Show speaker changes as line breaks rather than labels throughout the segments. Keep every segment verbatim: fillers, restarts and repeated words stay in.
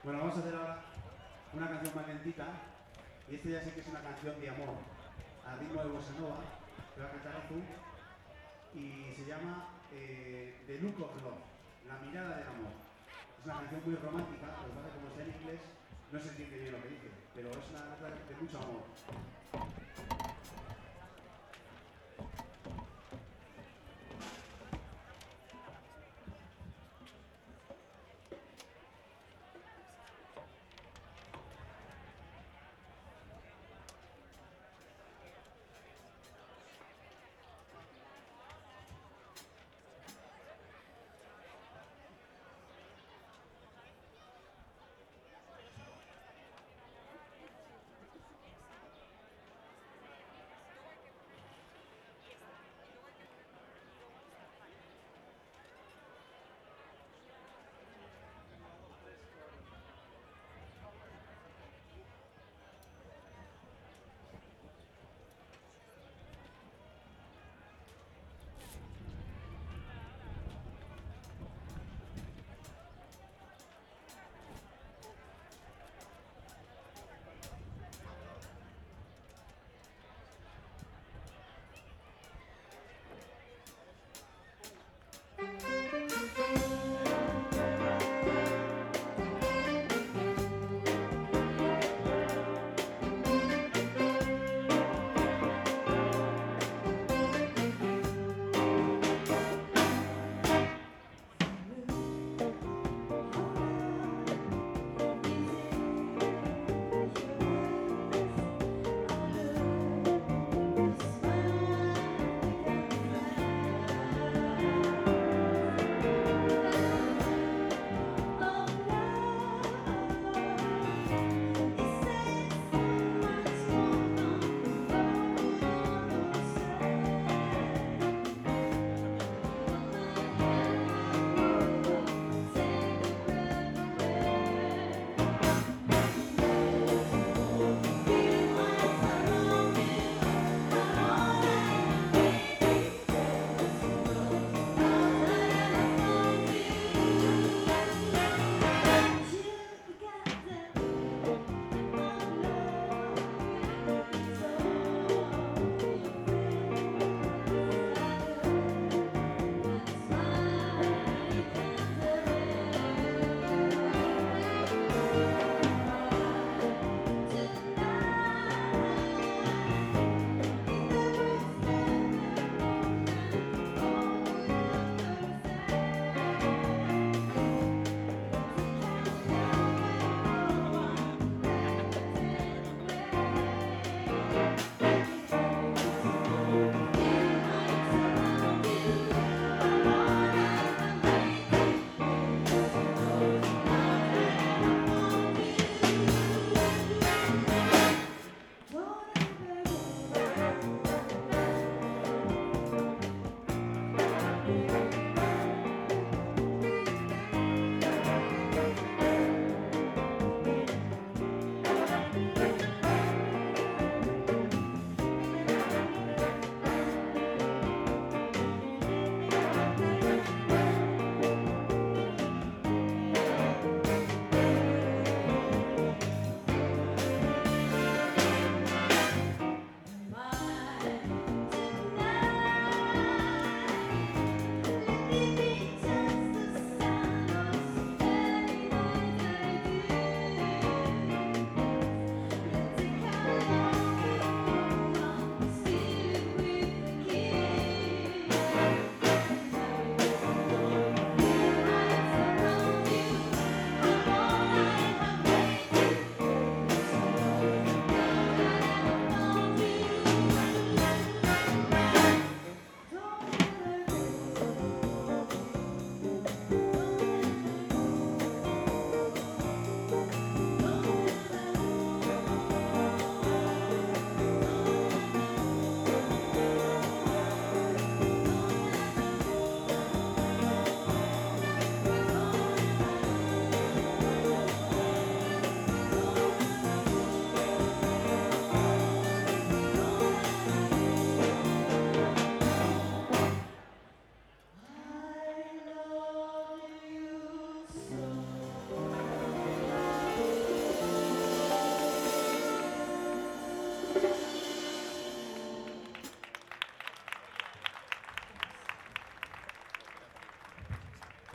Bueno, vamos a hacer ahora una canción más lentita. Y este ya sé que es una canción de amor, al ritmo de bossa nova, que va a cantar Azul. Y se llama eh, The Look of Love, la mirada del amor. Es una canción muy romántica, lo que pasa es que como está en inglés no se entiende bien lo que dice, pero es una letra de mucho amor.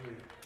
fluir.